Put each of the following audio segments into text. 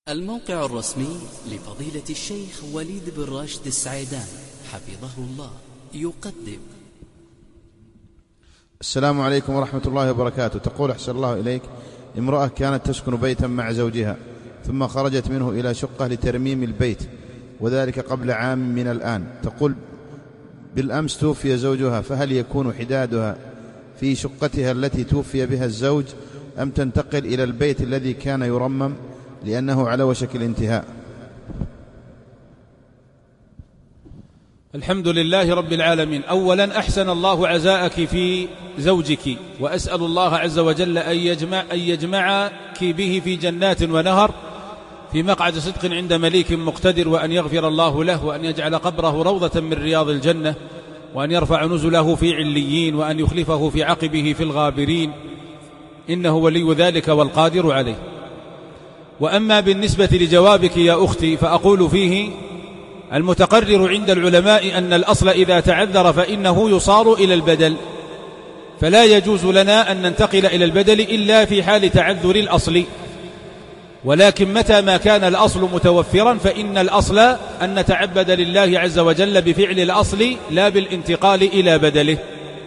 الموقع الرسمي لفضيلة الشيخ وليد بن راشد السعيدان حفظه الله يقدم. السلام عليكم ورحمة الله وبركاته. تقول أحسن الله إليك: امرأة كانت تسكن بيتا مع زوجها ثم خرجت منه إلى شقة لترميم البيت، وذلك قبل عام من الآن. تقول: بالأمس توفي زوجها، فهل يكون حدادها في شقتها التي توفي بها الزوج أم تنتقل إلى البيت الذي كان يرمم لأنه على وشك الانتهاء؟ الحمد لله رب العالمين. أولا أحسن الله عزاءك في زوجك، وأسأل الله عز وجل أن يجمعك به في جنات ونهر في مقعد صدق عند مليك مقتدر، وأن يغفر الله له، وأن يجعل قبره روضة من رياض الجنة، وأن يرفع نزله في عليين، وأن يخلفه في عقبه في الغابرين، إنه ولي ذلك والقادر عليه. وأما بالنسبة لجوابك يا أختي، فأقول فيه: المتقرر عند العلماء أن الأصل إذا تعذر فإنه يصار إلى البدل، فلا يجوز لنا أن ننتقل إلى البدل إلا في حال تعذر الأصل، ولكن متى ما كان الأصل متوفرا فإن الأصل أن نتعبد لله عز وجل بفعل الأصل لا بالانتقال إلى بدله.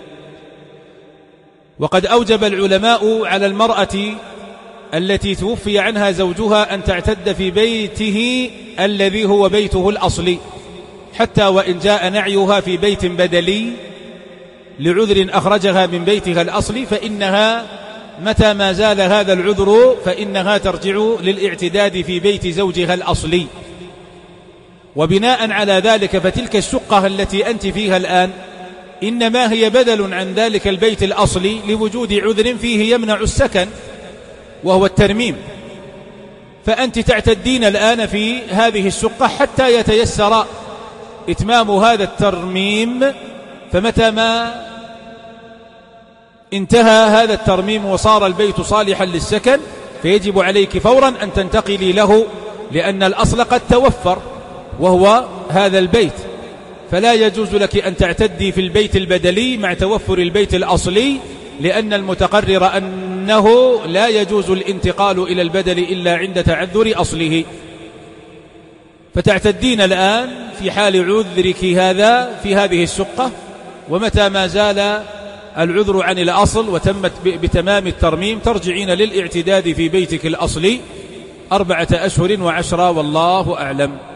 وقد أوجب العلماء على المرأة التي توفي عنها زوجها أن تعتد في بيته الذي هو بيته الأصلي، حتى وإن جاء نعيها في بيت بدلي لعذر أخرجها من بيتها الأصلي، فإنها متى ما زال هذا العذر فإنها ترجع للاعتداد في بيت زوجها الأصلي. وبناء على ذلك فتلك الشقة التي أنت فيها الآن إنما هي بدل عن ذلك البيت الأصلي لوجود عذر فيه يمنع السكن، وهو الترميم، فأنت تعتدين الآن في هذه الشقة حتى يتيسر إتمام هذا الترميم. فمتى ما انتهى هذا الترميم وصار البيت صالحا للسكن فيجب عليك فورا أن تنتقلي له، لأن الأصل قد توفر وهو هذا البيت، فلا يجوز لك أن تعتدي في البيت البدلي مع توفر البيت الأصلي، لأن المتقرر أنه لا يجوز الانتقال إلى البدل إلا عند تعذر أصله. فتعتدين الآن في حال عذرك هذا في هذه الشقة، ومتى ما زال العذر عن الأصل وتمت بتمام الترميم ترجعين للاعتداد في بيتك الأصلي 4 أشهر و10، والله أعلم.